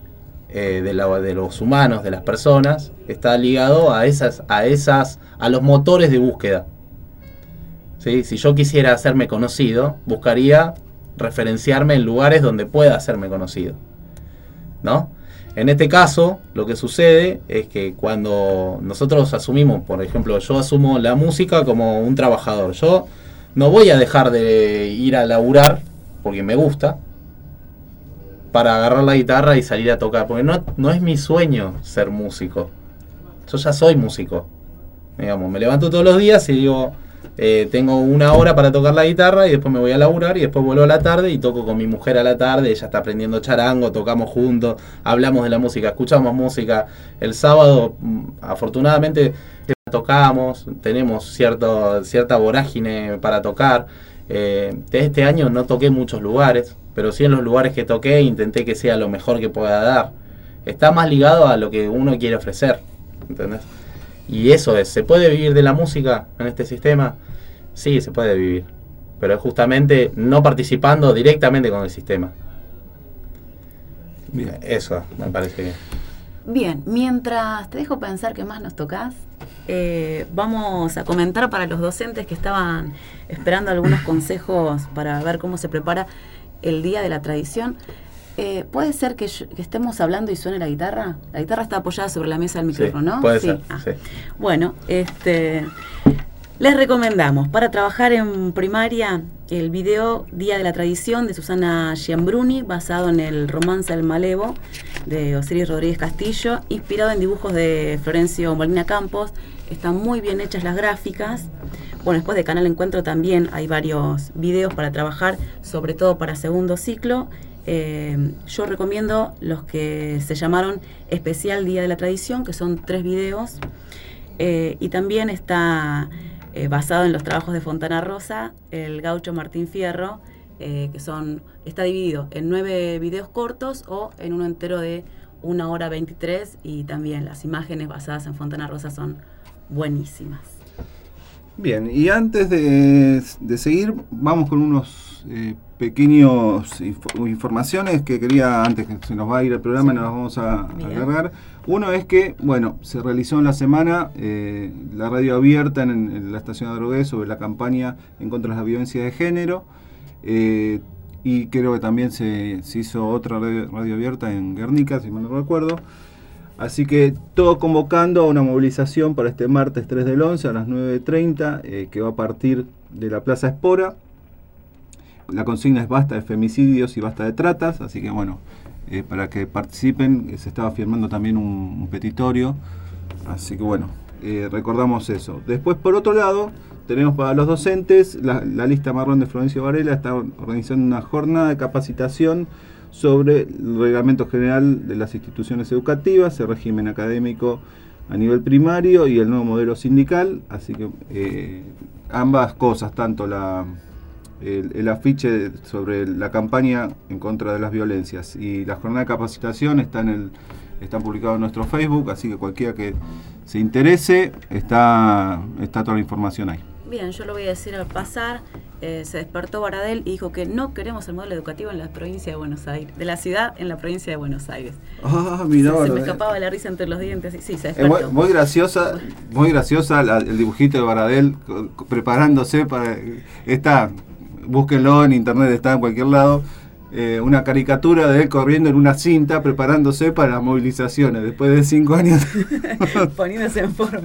de los humanos, de las personas, está ligado a los motores de búsqueda. ¿Sí? Si yo quisiera hacerme conocido, buscaría referenciarme en lugares donde pueda hacerme conocido, ¿no? En este caso, lo que sucede es que cuando nosotros asumimos, por ejemplo, yo asumo la música como un trabajador. Yo no voy a dejar de ir a laburar porque me gusta para agarrar la guitarra y salir a tocar, porque no es mi sueño ser músico. Yo ya soy músico. Digamos, me levanto todos los días y digo, tengo 1 hora para tocar la guitarra y después me voy a laburar y después vuelvo a la tarde y toco con mi mujer a la tarde. Ella está aprendiendo charango, tocamos juntos, hablamos de la música, escuchamos música. El sábado, afortunadamente, tocamos, tenemos cierta vorágine para tocar. Este año no toqué en muchos lugares, pero sí en los lugares que toqué intenté que sea lo mejor que pueda dar. Está más ligado a lo que uno quiere ofrecer, ¿entendés? Y eso es, ¿se puede vivir de la música en este sistema? Sí, se puede vivir, pero es justamente no participando directamente con el sistema. Bien. Eso me parece bien. Bien, mientras te dejo pensar qué más nos tocas, vamos a comentar para los docentes que estaban esperando algunos consejos para ver cómo se prepara el Día de la Tradición. ¿Puede ser que estemos hablando y suene la guitarra? La guitarra está apoyada sobre la mesa del micrófono, ¿no? Puede ser, sí. Bueno, les recomendamos para trabajar en primaria el video Día de la Tradición de Susana Giambruni, basado en el romance El Malevo de Osiris Rodríguez Castillo, inspirado en dibujos de Florencio Molina Campos. Están muy bien hechas las gráficas. Bueno, después de Canal Encuentro también hay varios videos para trabajar, sobre todo para segundo ciclo. Yo recomiendo los que se llamaron Especial Día de la Tradición, que son 3 videos. Y también está basado en los trabajos de Fontana Rosa, el gaucho Martín Fierro, que está dividido en 9 videos cortos o en uno entero de 1 hora 23, y también las imágenes basadas en Fontana Rosa son buenísimas. Bien, y antes de seguir, vamos con unos pequeños informaciones que quería, antes que se nos va a ir el programa, nos vamos a agarrar. Uno es que, bueno, se realizó en la semana la radio abierta en la estación de Adrogué sobre la campaña en contra de la violencia de género, y creo que también se hizo otra radio abierta en Guernica, si mal no recuerdo. Así que todo convocando a una movilización para este martes 3 del 11 a las 9:30, que va a partir de la Plaza Espora. La consigna es basta de femicidios y basta de tratas, así que bueno, para que participen, se estaba firmando también un petitorio, así que bueno, recordamos eso. Después, por otro lado, tenemos para los docentes, la lista marrón de Florencio Varela está organizando una jornada de capacitación sobre el reglamento general de las instituciones educativas, el régimen académico a nivel primario y el nuevo modelo sindical, así que ambas cosas, tanto el afiche sobre la campaña en contra de las violencias y la jornada de capacitación están publicados en nuestro Facebook, así que cualquiera que se interese, está toda la información ahí. Bien, yo lo voy a decir al pasar. Se despertó Baradel y dijo que no queremos el modelo educativo en la provincia de Buenos Aires, de la ciudad en la provincia de Buenos Aires. Ah, mira, se me escapaba la risa entre los dientes. Sí, se despertó. Muy graciosa el dibujito de Baradel preparándose para... Búsquenlo en internet, está en cualquier lado. Una caricatura de él corriendo en una cinta preparándose para las movilizaciones después de 5 años. Poniéndose en forma.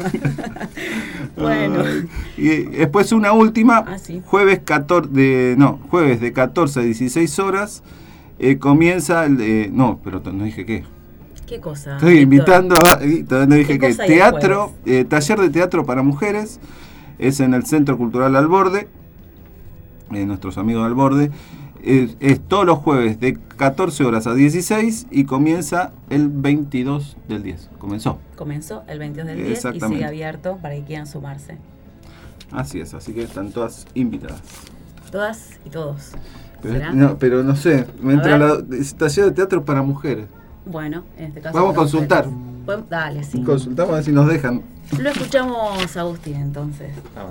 Bueno. Y después una última, sí. Jueves de 14 a 16 horas comienza no, pero no dije qué. ¿Qué cosa? Estoy invitando no dije qué. Teatro, taller de teatro para mujeres, es en el Centro Cultural Alborde, nuestros amigos de Alborde. Es todos los jueves de 14 horas a 16 y comienza el 22 del 10. Comenzó el 22 del 10 y sigue abierto para que quieran sumarse. Así es, así que están todas invitadas. Todas y todos. Pero no sé, me entra la taller de teatro para mujeres. Bueno, en este caso... Vamos a consultar. Dale, sí. Consultamos a ver si nos dejan. Lo escuchamos a Agustín entonces.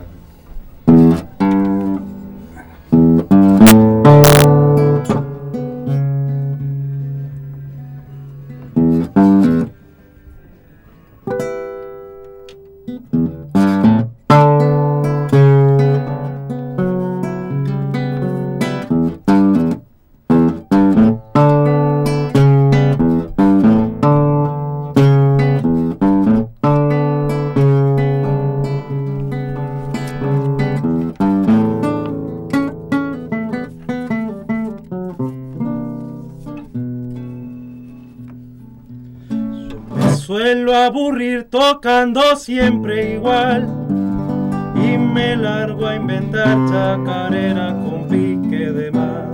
Aburrir tocando siempre igual y me largo a inventar chacarera con pique de mar.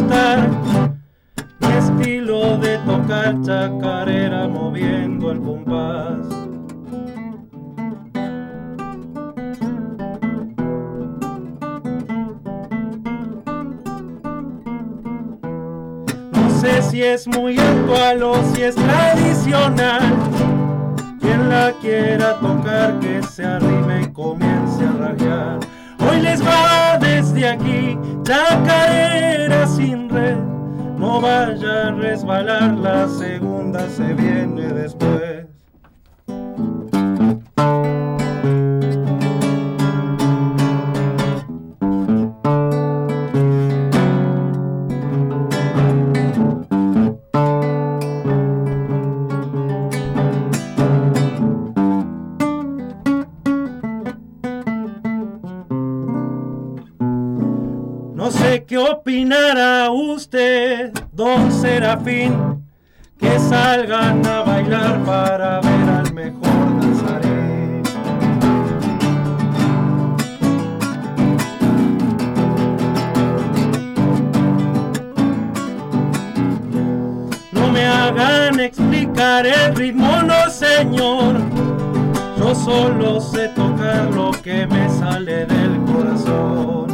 cantar. Mi estilo de tocar chacarera moviendo el compás. No sé si es muy actual o si es tradicional. Quien la quiera tocar que se arrime y comience a rajear. Hoy les va desde aquí, chacarera sin red. No vaya a resbalar, la segunda se viene después. No sé qué opinará usted, don Serafín, que salgan a bailar para ver al mejor danzarín. No me hagan explicar el ritmo, no señor. Yo solo sé tocar lo que me sale del corazón.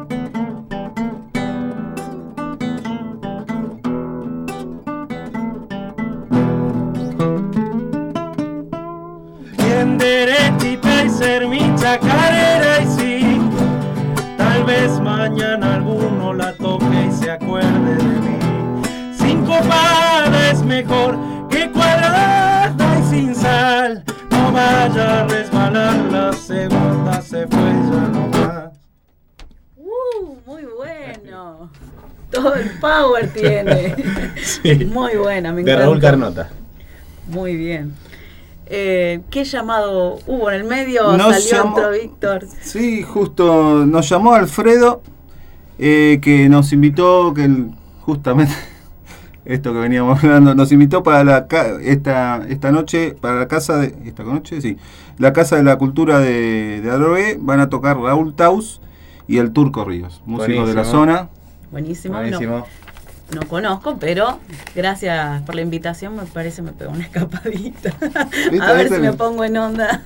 Derechita y ser mi chacarera y sí, tal vez mañana alguno la toque y se acuerde de mí. Sincopada es mejor que cuadrada y sin sal. No vaya a resbalar, la segunda se fue ya no más. Muy bueno. Todo el power tiene. Sí. Muy buena, me de encanta. Raúl Carnota. Muy bien. ¿Qué llamado hubo en el medio? Entró Víctor. Sí, justo nos llamó Alfredo, que nos invitó, justamente esto que veníamos hablando, nos invitó para esta noche, para la casa de esta noche, sí, la Casa de la Cultura de Adrogué. Van a tocar Raúl Taus y el Turco Ríos, músicos de la zona. Buenísimo. No conozco, pero gracias por la invitación. Me parece me pegó una escapadita. A ver si me pongo en onda.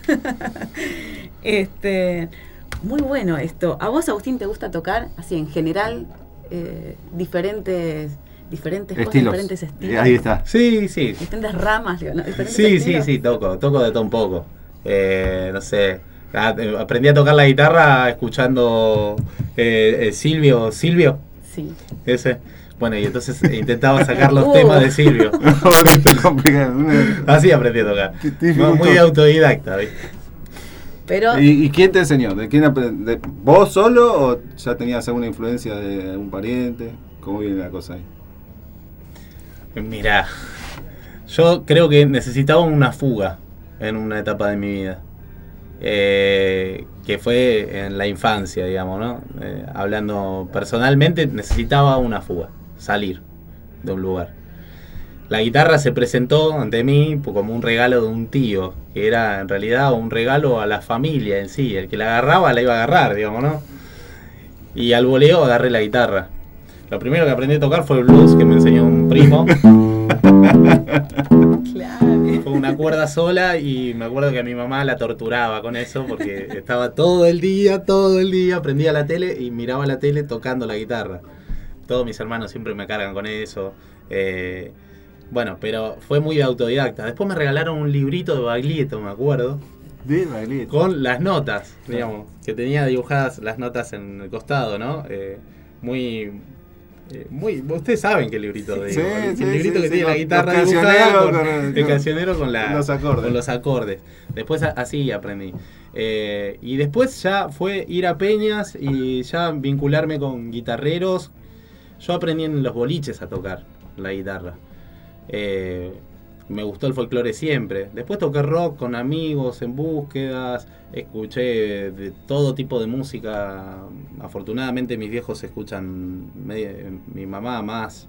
Muy bueno esto. ¿A vos, Agustín, te gusta tocar así en general diferentes estilos, diferentes estilos? Ahí está. Sí. Diferentes ramas, digo, ¿no? Sí, toco de todo un poco. No sé. Aprendí a tocar la guitarra escuchando Silvio. Sí. Ese. Bueno, y entonces intentaba sacar los temas de Silvio. Así aprendí a tocar. Muy autodidacta, ¿viste? Pero... ¿Y quién te enseñó? ¿De quién ¿Vos solo o ya tenías alguna influencia de algún pariente? ¿Cómo viene la cosa ahí? Mirá, yo creo que necesitaba una fuga en una etapa de mi vida. Que fue en la infancia, digamos, ¿no? Hablando personalmente, necesitaba una fuga, salir de un lugar. La guitarra se presentó ante mí como un regalo de un tío, que era en realidad un regalo a la familia en sí. El que la agarraba, la iba a agarrar, digamos, ¿no? Y al voleo agarré la guitarra. Lo primero que aprendí a tocar fue el blues, que me enseñó un primo. Fue una cuerda sola y me acuerdo que a mi mamá la torturaba con eso porque estaba todo el día, prendía la tele y miraba la tele tocando la guitarra. Todos mis hermanos siempre me cargan con eso. Bueno, pero fue muy autodidacta. Después me regalaron un librito de Baglietto, me acuerdo. De Baglietto. Con las notas, digamos, que tenía dibujadas las notas en el costado, ¿no? Muy, ustedes saben qué librito de el librito que tiene la guitarra dibujada el cancionero con los acordes. Después así aprendí. Y después ya fue ir a peñas y ya vincularme con guitarreros. Yo aprendí en los boliches a tocar la guitarra. Me gustó el folclore siempre. Después toqué rock con amigos en búsquedas. Escuché de todo tipo de música. Afortunadamente mis viejos escuchan, mi mamá más,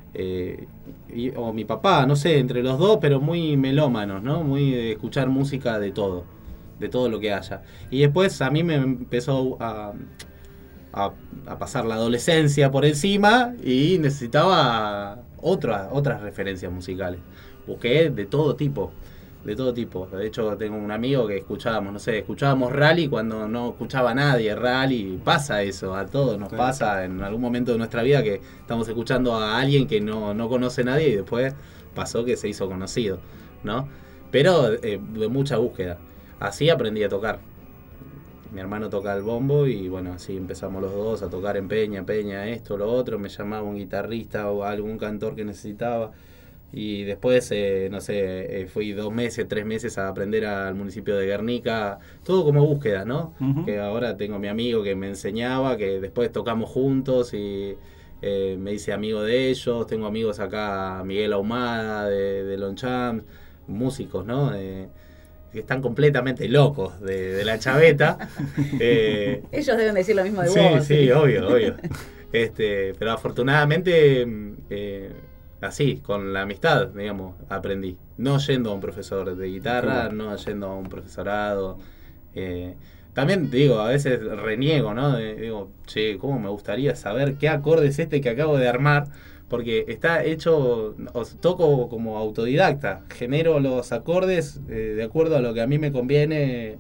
o mi papá, no sé, entre los dos, pero muy melómanos, ¿no? Muy de escuchar música de todo lo que haya. Y después a mí me empezó a pasar la adolescencia por encima y necesitaba otras referencias musicales. Busqué de todo tipo. De hecho, tengo un amigo que escuchábamos rally cuando no escuchaba a nadie. Rally, pasa eso, a todos nos pasa en algún momento de nuestra vida que estamos escuchando a alguien que no conoce a nadie y después pasó que se hizo conocido, ¿no? Pero de mucha búsqueda. Así aprendí a tocar. Mi hermano toca el bombo y bueno, así empezamos los dos a tocar en peña, esto, lo otro. Me llamaba un guitarrista o algún cantor que necesitaba. Y después, fui 2 meses, 3 meses a aprender al municipio de Guernica, todo como búsqueda, ¿no? Uh-huh. Que ahora tengo mi amigo que me enseñaba, que después tocamos juntos y me hice amigo de ellos. Tengo amigos acá, Miguel Ahumada de Lonchamps, músicos, ¿no? Que están completamente locos de la chaveta. Ellos deben decir lo mismo de vos. Sí, obvio. Pero afortunadamente... así, con la amistad, digamos, aprendí. No yendo a un profesor de guitarra, no yendo a un profesorado. También, digo, a veces reniego, ¿no? Digo, che, ¿cómo me gustaría saber qué acorde es este que acabo de armar? Porque está hecho, toco como autodidacta. Genero los acordes de acuerdo a lo que a mí me conviene.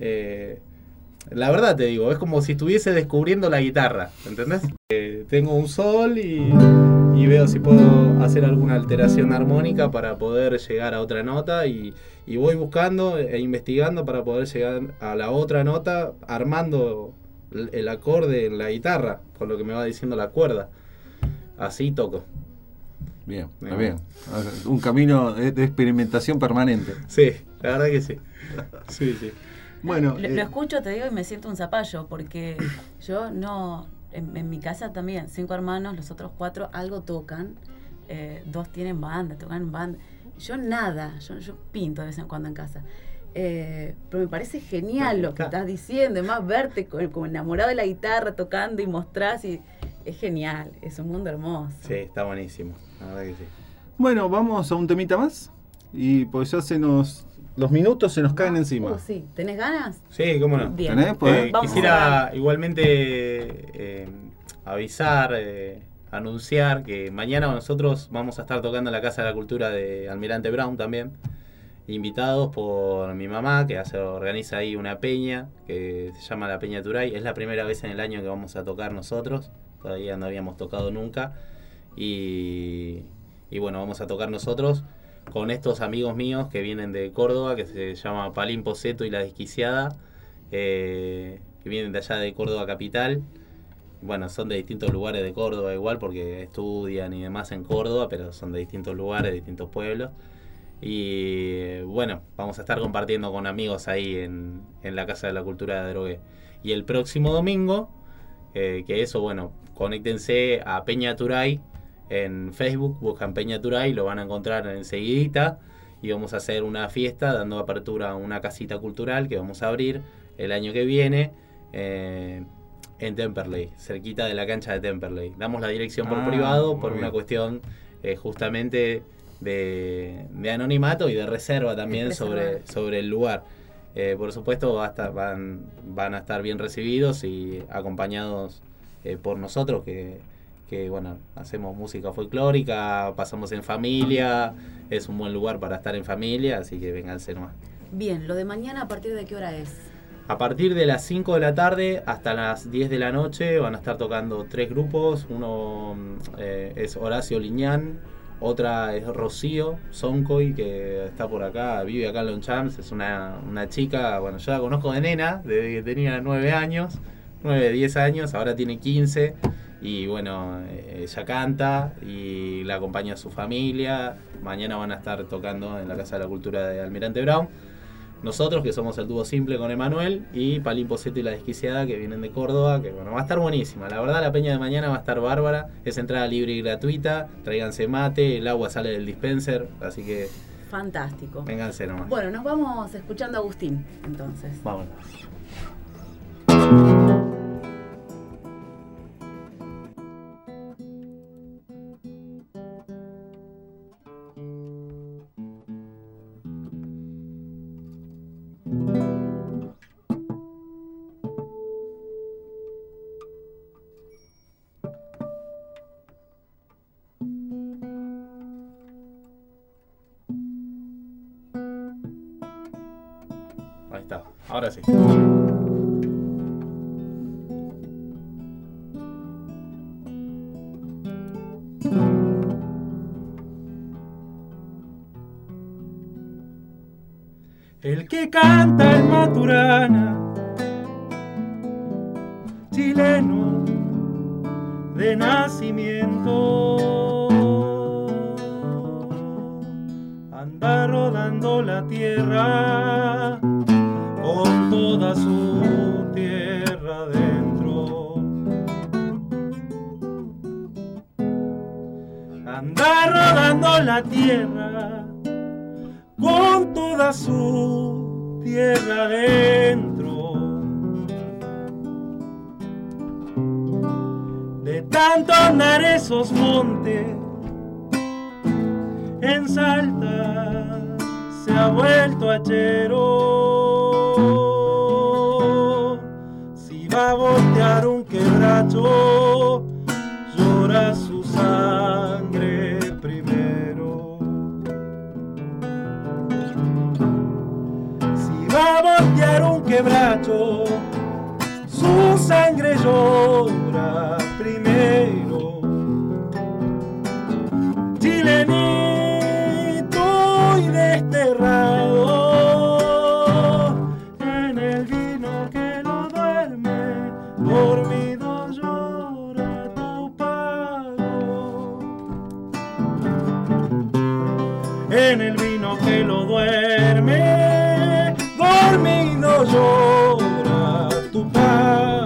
La verdad te digo, es como si estuviese descubriendo la guitarra, ¿entendés? Tengo un sol y veo si puedo hacer alguna alteración armónica para poder llegar a otra nota y voy buscando e investigando para poder llegar a la otra nota armando el acorde en la guitarra con lo que me va diciendo la cuerda. Así toco. Bien, está bien. Un camino de experimentación permanente. Sí, la verdad que sí. Sí. Bueno, lo escucho, te digo, y me siento un zapallo porque yo no... En mi casa también, 5 hermanos, los otros 4 algo tocan, 2 tienen banda, tocan en banda. Yo nada, yo pinto de vez en cuando en casa. Pero me parece genial lo que estás diciendo, además verte como enamorado de la guitarra, tocando y mostrás, y es genial, es un mundo hermoso. Sí, está buenísimo, la verdad que sí. Bueno, vamos a un temita más, y pues ya los minutos se nos caen encima. Sí. ¿Tenés ganas? Sí, cómo no. Bien. Quisiera igualmente avisar, anunciar que mañana nosotros vamos a estar tocando en la Casa de la Cultura de Almirante Brown también. Invitados por mi mamá, que organiza ahí una peña que se llama la Peña Turay. Es la primera vez en el año que vamos a tocar nosotros. Todavía no habíamos tocado nunca. Y bueno, vamos a tocar nosotros con estos amigos míos que vienen de Córdoba, que se llama Palín Poceto y La Desquiciada, que vienen de allá de Córdoba capital. Bueno, son de distintos lugares de Córdoba igual, porque estudian y demás en Córdoba, pero son de distintos lugares, de distintos pueblos. Y bueno, vamos a estar compartiendo con amigos ahí en la Casa de la Cultura de Adrogué. Y el próximo domingo, que eso, bueno, conéctense a Peña Turay en Facebook, buscan Peña Turay, lo van a encontrar enseguidita, y vamos a hacer una fiesta dando apertura a una casita cultural que vamos a abrir el año que viene en Temperley, cerquita de la cancha de Temperley. Damos la dirección por privado por una cuestión justamente de anonimato y de reserva también sobre el lugar. Por supuesto van a estar bien recibidos y acompañados por nosotros que bueno, hacemos música folclórica, pasamos en familia, es un buen lugar para estar en familia, así que vénganse nomás. Bien, lo de mañana, ¿a partir de qué hora es? A partir de las 5 de la tarde hasta las 10 de la noche van a estar tocando 3 grupos. Uno es Horacio Liñán, otra es Rocío Soncoy, que está por acá, vive acá en Lonchamps, es una chica, bueno, yo la conozco de nena, desde que tenía 10 años, ahora tiene 15. Y bueno, ella canta y la acompaña a su familia. Mañana van a estar tocando en la Casa de la Cultura de Almirante Brown. Nosotros, que somos el dúo simple con Emanuel, y Palín Poceto y La Desquiciada, que vienen de Córdoba, que bueno, va a estar buenísima. La verdad, la peña de mañana va a estar bárbara. Es entrada libre y gratuita. Tráiganse mate, el agua sale del dispenser, así que... Fantástico. Vénganse nomás. Bueno, nos vamos escuchando a Agustín, entonces. Vámonos. Ahí está, ahora sí. El que canta en Maturana, chileno de nacimiento, anda rodando la tierra con toda su tierra dentro. Anda rodando la tierra con toda su tierra dentro. De tanto andar esos montes, en Salta se ha vuelto hachero. Si va a voltear un quebracho, llora su sangre primero. Si va a voltear un quebracho, su sangre llora primero. Chilenito y desterrado, en el vino que lo duerme, dormido llora tu pago. En el vino que lo duerme, dormido llora tu pago.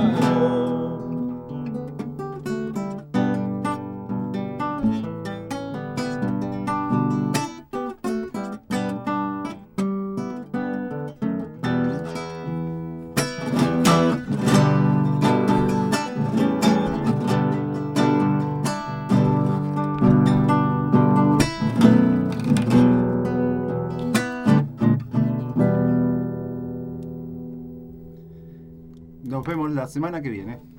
Nos vemos la semana que viene.